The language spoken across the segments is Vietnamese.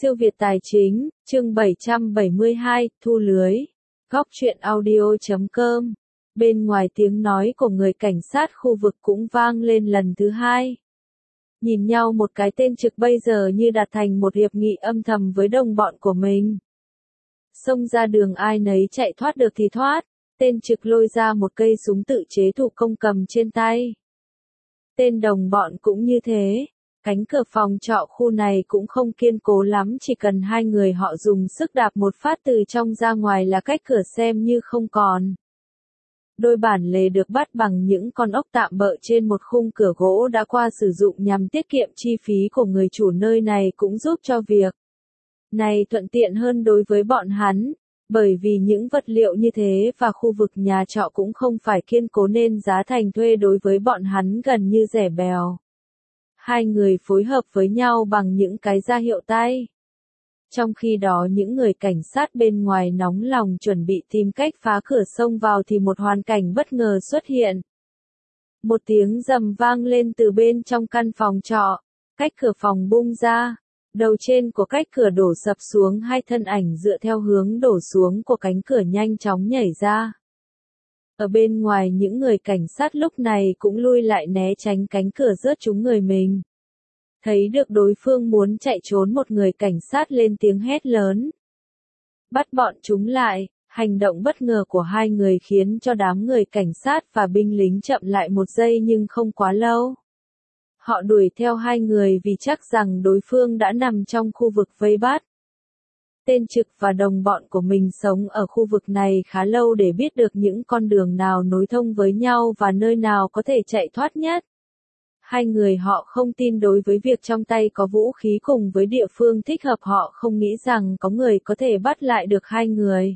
Siêu Việt Tài Chính, chương 772, thu lưới. Góc truyện audio.com. Bên ngoài tiếng nói của người cảnh sát khu vực cũng vang lên lần thứ hai. Nhìn nhau một cái, tên Trực bây giờ như đạt thành một hiệp nghị âm thầm với đồng bọn của mình. Xông ra đường, ai nấy chạy thoát được thì thoát. Tên Trực lôi ra một cây súng tự chế thủ công cầm trên tay. Tên đồng bọn cũng như thế. Cánh cửa phòng trọ khu này cũng không kiên cố lắm, chỉ cần hai người họ dùng sức đạp một phát từ trong ra ngoài là cách cửa xem như không còn. Đôi bản lề được bắt bằng những con ốc tạm bợ trên một khung cửa gỗ đã qua sử dụng nhằm tiết kiệm chi phí của người chủ nơi này, cũng giúp cho việc này thuận tiện hơn đối với bọn hắn. Bởi vì những vật liệu như thế và khu vực nhà trọ cũng không phải kiên cố nên giá thành thuê đối với bọn hắn gần như rẻ bèo. Hai người phối hợp với nhau bằng những cái ra hiệu tay. Trong khi đó những người cảnh sát bên ngoài nóng lòng chuẩn bị tìm cách phá cửa xông vào thì một hoàn cảnh bất ngờ xuất hiện. Một tiếng rầm vang lên từ bên trong căn phòng trọ. Cách cửa phòng bung ra. Đầu trên của cách cửa đổ sập xuống, hai thân ảnh dựa theo hướng đổ xuống của cánh cửa nhanh chóng nhảy ra. Ở bên ngoài những người cảnh sát lúc này cũng lui lại né tránh cánh cửa rớt trúng người mình. Thấy được đối phương muốn chạy trốn, một người cảnh sát lên tiếng hét lớn. Bắt bọn chúng lại. Hành động bất ngờ của hai người khiến cho đám người cảnh sát và binh lính chậm lại một giây, nhưng không quá lâu. Họ đuổi theo hai người vì chắc rằng đối phương đã nằm trong khu vực vây bắt. Tên Trực và đồng bọn của mình sống ở khu vực này khá lâu để biết được những con đường nào nối thông với nhau và nơi nào có thể chạy thoát nhất. Hai người họ không tin đối với việc trong tay có vũ khí cùng với địa phương thích hợp, họ không nghĩ rằng có người có thể bắt lại được hai người.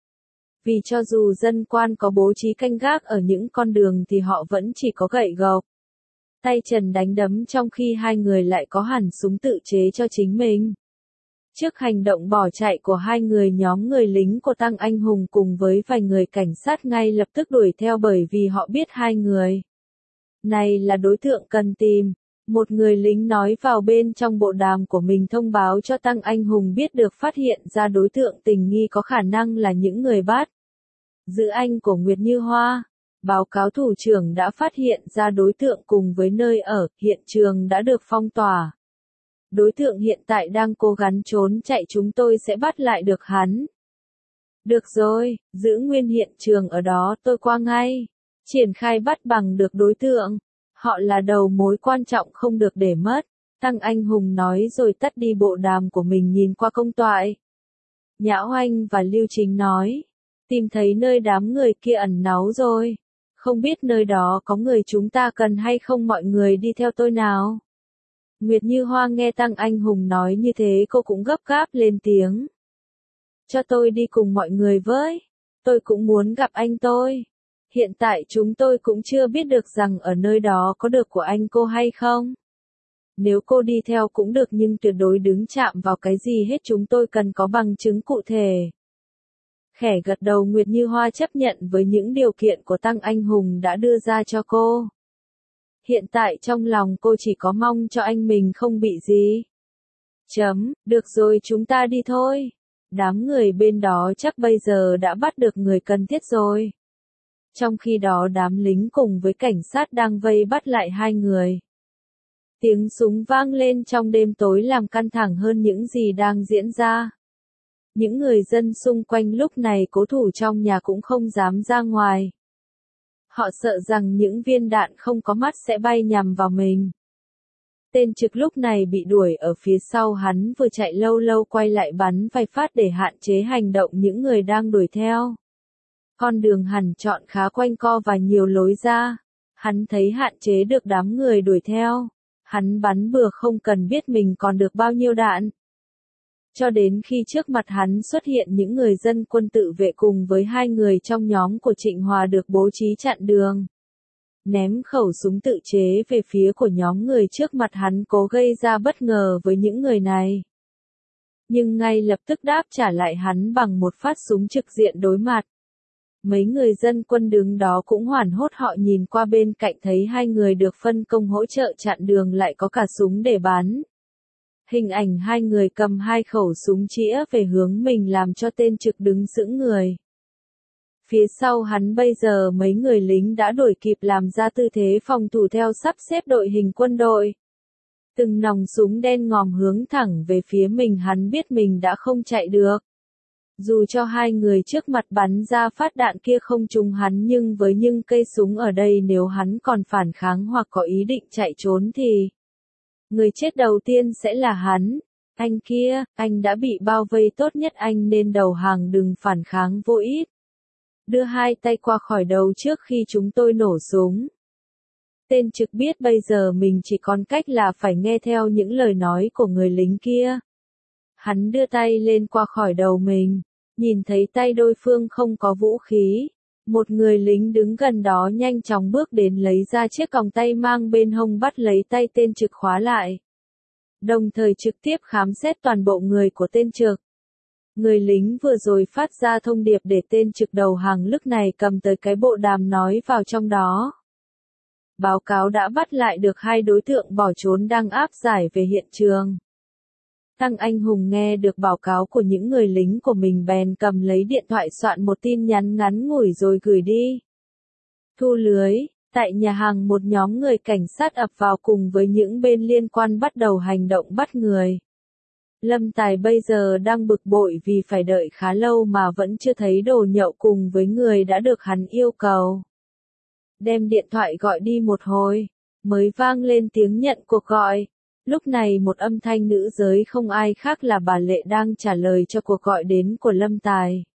Vì cho dù dân quan có bố trí canh gác ở những con đường thì họ vẫn chỉ có gậy gộc, tay trần đánh đấm, trong khi hai người lại có hẳn súng tự chế cho chính mình. Trước hành động bỏ chạy của hai người, nhóm người lính của Tăng Anh Hùng cùng với vài người cảnh sát ngay lập tức đuổi theo, bởi vì họ biết hai người này là đối tượng cần tìm. Một người lính nói vào bên trong bộ đàm của mình thông báo cho Tăng Anh Hùng biết được phát hiện ra đối tượng tình nghi có khả năng là những người bắt giữ anh của Nguyệt Như Hoa. Báo cáo thủ trưởng đã phát hiện ra đối tượng cùng với nơi ở, hiện trường đã được phong tỏa. Đối tượng hiện tại đang cố gắng trốn chạy, chúng tôi sẽ bắt lại được hắn. Được rồi, giữ nguyên hiện trường ở đó, tôi qua ngay. Triển khai bắt bằng được đối tượng. Họ là đầu mối quan trọng, không được để mất. Tăng Anh Hùng nói rồi tắt đi bộ đàm của mình, nhìn qua công toại. Nhã Oanh và Lưu Chính nói. Tìm thấy nơi đám người kia ẩn náu rồi. Không biết nơi đó có người chúng ta cần hay không, mọi người đi theo tôi nào. Nguyệt Như Hoa nghe Tăng Anh Hùng nói như thế, cô cũng gấp gáp lên tiếng. Cho tôi đi cùng mọi người với. Tôi cũng muốn gặp anh tôi. Hiện tại chúng tôi cũng chưa biết được rằng ở nơi đó có được của anh cô hay không. Nếu cô đi theo cũng được, nhưng tuyệt đối đừng chạm vào cái gì hết, chúng tôi cần có bằng chứng cụ thể. Khẽ gật đầu, Nguyệt Như Hoa chấp nhận với những điều kiện của Tăng Anh Hùng đã đưa ra cho cô. Hiện tại trong lòng cô chỉ có mong cho anh mình không bị gì. Được rồi, chúng ta đi thôi. Đám người bên đó chắc bây giờ đã bắt được người cần thiết rồi. Trong khi đó đám lính cùng với cảnh sát đang vây bắt lại hai người. Tiếng súng vang lên trong đêm tối làm căng thẳng hơn những gì đang diễn ra. Những người dân xung quanh lúc này cố thủ trong nhà cũng không dám ra ngoài. Họ sợ rằng những viên đạn không có mắt sẽ bay nhằm vào mình. Tên Trực lúc này bị đuổi ở phía sau, hắn vừa chạy lâu lâu quay lại bắn vài phát để hạn chế hành động những người đang đuổi theo. Con đường hẳn chọn khá quanh co và nhiều lối ra. Hắn thấy hạn chế được đám người đuổi theo. Hắn bắn bừa không cần biết mình còn được bao nhiêu đạn. Cho đến khi trước mặt hắn xuất hiện những người dân quân tự vệ cùng với hai người trong nhóm của Trịnh Hòa được bố trí chặn đường. Ném khẩu súng tự chế về phía của nhóm người trước mặt, hắn cố gây ra bất ngờ với những người này. Nhưng ngay lập tức đáp trả lại hắn bằng một phát súng trực diện đối mặt. Mấy người dân quân đứng đó cũng hoảng hốt, họ nhìn qua bên cạnh thấy hai người được phân công hỗ trợ chặn đường lại có cả súng để bắn. Hình ảnh hai người cầm hai khẩu súng chĩa về hướng mình làm cho tên trực đứng sững người. Phía sau hắn bây giờ mấy người lính đã đuổi kịp làm ra tư thế phòng thủ theo sắp xếp đội hình quân đội. Từng nòng súng đen ngòm hướng thẳng về phía mình, hắn biết mình đã không chạy được. Dù cho hai người trước mặt bắn ra phát đạn kia không trúng hắn, nhưng với những cây súng ở đây, nếu hắn còn phản kháng hoặc có ý định chạy trốn thì người chết đầu tiên sẽ là hắn. Anh kia, anh đã bị bao vây, tốt nhất anh nên đầu hàng, đừng phản kháng vô ích. Đưa hai tay qua khỏi đầu trước khi chúng tôi nổ súng. Tên trực biết bây giờ mình chỉ còn cách là phải nghe theo những lời nói của người lính kia. Hắn đưa tay lên qua khỏi đầu mình, nhìn thấy tay đối phương không có vũ khí. Một người lính đứng gần đó nhanh chóng bước đến lấy ra chiếc còng tay mang bên hông, bắt lấy tay tên trực khóa lại. Đồng thời trực tiếp khám xét toàn bộ người của tên trực. Người lính vừa rồi phát ra thông điệp để tên trực đầu hàng, lúc này cầm tới cái bộ đàm nói vào trong đó. Báo cáo đã bắt lại được hai đối tượng bỏ trốn đang áp giải về hiện trường. Tăng Anh Hùng nghe được báo cáo của những người lính của mình bèn cầm lấy điện thoại soạn một tin nhắn ngắn ngủi rồi gửi đi. Thu lưới, tại nhà hàng một nhóm người cảnh sát ập vào cùng với những bên liên quan bắt đầu hành động bắt người. Lâm Tài bây giờ đang bực bội vì phải đợi khá lâu mà vẫn chưa thấy đồ nhậu cùng với người đã được hắn yêu cầu. Đem điện thoại gọi đi một hồi, mới vang lên tiếng nhận cuộc gọi. Lúc này một âm thanh nữ giới không ai khác là bà Lệ đang trả lời cho cuộc gọi đến của Lâm Tài.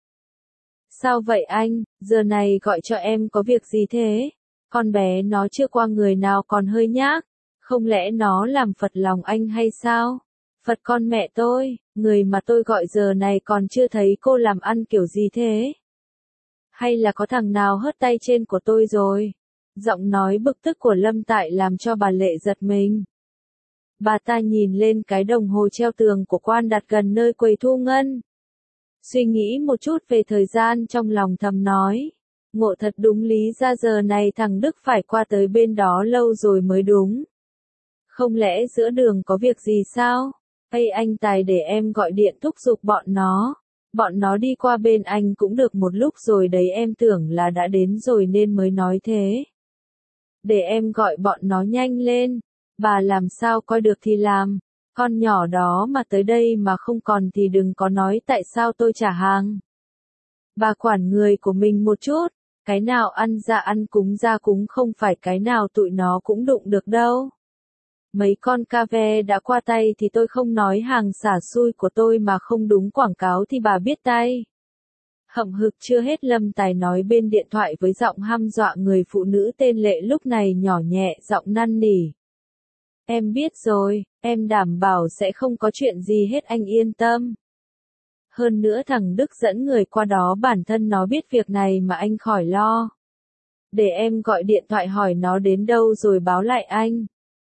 Sao vậy anh, giờ này gọi cho em có việc gì thế? Con bé nó chưa qua người nào còn hơi nhác, không lẽ nó làm phật lòng anh hay sao? Phật con mẹ tôi, người mà tôi gọi giờ này còn chưa thấy cô làm ăn kiểu gì thế? Hay là có thằng nào hớt tay trên của tôi rồi? Giọng nói bực tức của Lâm Tại làm cho bà Lệ giật mình. Bà ta nhìn lên cái đồng hồ treo tường của quan đặt gần nơi quầy thu ngân. Suy nghĩ một chút về thời gian trong lòng thầm nói. Ngộ thật đúng lý ra giờ này thằng Đức phải qua tới bên đó lâu rồi mới đúng. Không lẽ giữa đường có việc gì sao? Ây anh Tài, để em gọi điện thúc giục bọn nó. Bọn nó đi qua bên anh cũng được một lúc rồi đấy, em tưởng là đã đến rồi nên mới nói thế. Để em gọi bọn nó nhanh lên. Bà làm sao coi được thì làm. Con nhỏ đó mà tới đây mà không còn thì đừng có nói tại sao tôi trả hàng. Bà quản người của mình một chút. Cái nào ăn ra cúng không phải cái nào tụi nó cũng đụng được đâu. Mấy con ca ve đã qua tay thì tôi không nói, hàng xả xui của tôi mà không đúng quảng cáo thì bà biết tay. Hậm hực chưa hết, Lâm Tài nói bên điện thoại với giọng hăm dọa. Người phụ nữ tên Lệ lúc này nhỏ nhẹ giọng năn nỉ. Em biết rồi, em đảm bảo sẽ không có chuyện gì hết, anh yên tâm. Hơn nữa thằng Đức dẫn người qua đó bản thân nó biết việc này mà anh khỏi lo. Để em gọi điện thoại hỏi nó đến đâu rồi báo lại anh.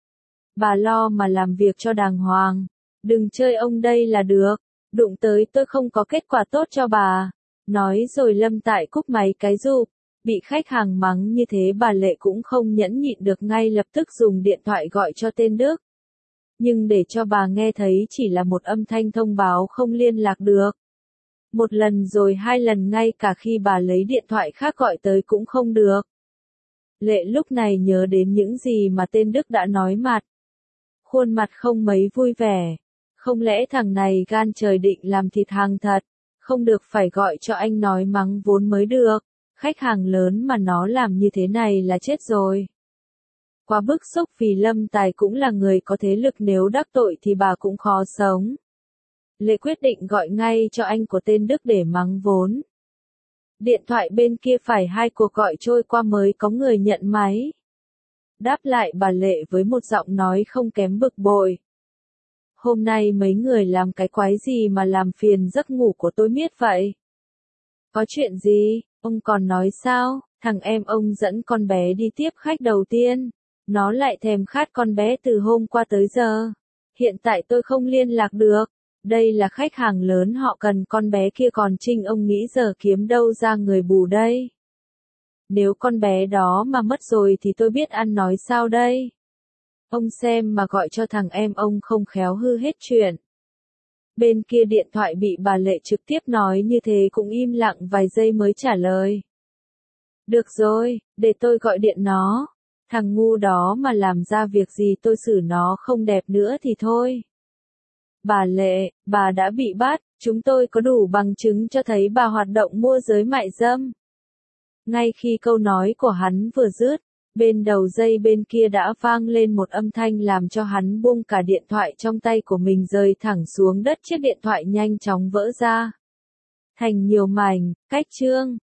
Bà lo mà làm việc cho đàng hoàng. Đừng chơi ông đây là được. Đụng tới tôi không có kết quả tốt cho bà. Nói rồi Lâm Tại cúp máy cái rụp. Bị khách hàng mắng như thế bà Lệ cũng không nhẫn nhịn được, ngay lập tức dùng điện thoại gọi cho tên Đức. Nhưng để cho bà nghe thấy chỉ là một âm thanh thông báo không liên lạc được. Một lần rồi hai lần, ngay cả khi bà lấy điện thoại khác gọi tới cũng không được. Lệ lúc này nhớ đến những gì mà tên Đức đã nói, mặt. Khuôn mặt không mấy vui vẻ. Không lẽ thằng này gan trời định làm thịt hàng thật. Không được, phải gọi cho anh nói mắng vốn mới được. Khách hàng lớn mà nó làm như thế này là chết rồi. Quá bức xúc vì Lâm Tài cũng là người có thế lực, nếu đắc tội thì bà cũng khó sống. Lệ quyết định gọi ngay cho anh của tên Đức để mắng vốn. Điện thoại bên kia phải hai cuộc gọi trôi qua mới có người nhận máy. Đáp lại bà Lệ với một giọng nói không kém bực bội. Hôm nay mấy người làm cái quái gì mà làm phiền giấc ngủ của tôi miết vậy? Có chuyện gì? Ông còn nói sao? Thằng em ông dẫn con bé đi tiếp khách đầu tiên. Nó lại thèm khát con bé từ hôm qua tới giờ. Hiện tại tôi không liên lạc được. Đây là khách hàng lớn, họ cần con bé kia, còn Trinh ông nghĩ giờ kiếm đâu ra người bù đây. Nếu con bé đó mà mất rồi thì tôi biết ăn nói sao đây. Ông xem mà gọi cho thằng em ông không khéo hư hết chuyện. Bên kia điện thoại bị bà Lệ trực tiếp nói như thế cũng im lặng vài giây mới trả lời. Được rồi, để tôi gọi điện nó. Thằng ngu đó mà làm ra việc gì tôi xử nó không đẹp nữa thì thôi. Bà Lệ, bà đã bị bắt, chúng tôi có đủ bằng chứng cho thấy bà hoạt động môi giới mại dâm. Ngay khi câu nói của hắn vừa dứt, bên đầu dây bên kia đã vang lên một âm thanh làm cho hắn buông cả điện thoại trong tay của mình rơi thẳng xuống đất, chiếc điện thoại nhanh chóng vỡ ra thành nhiều mảnh. Cách chương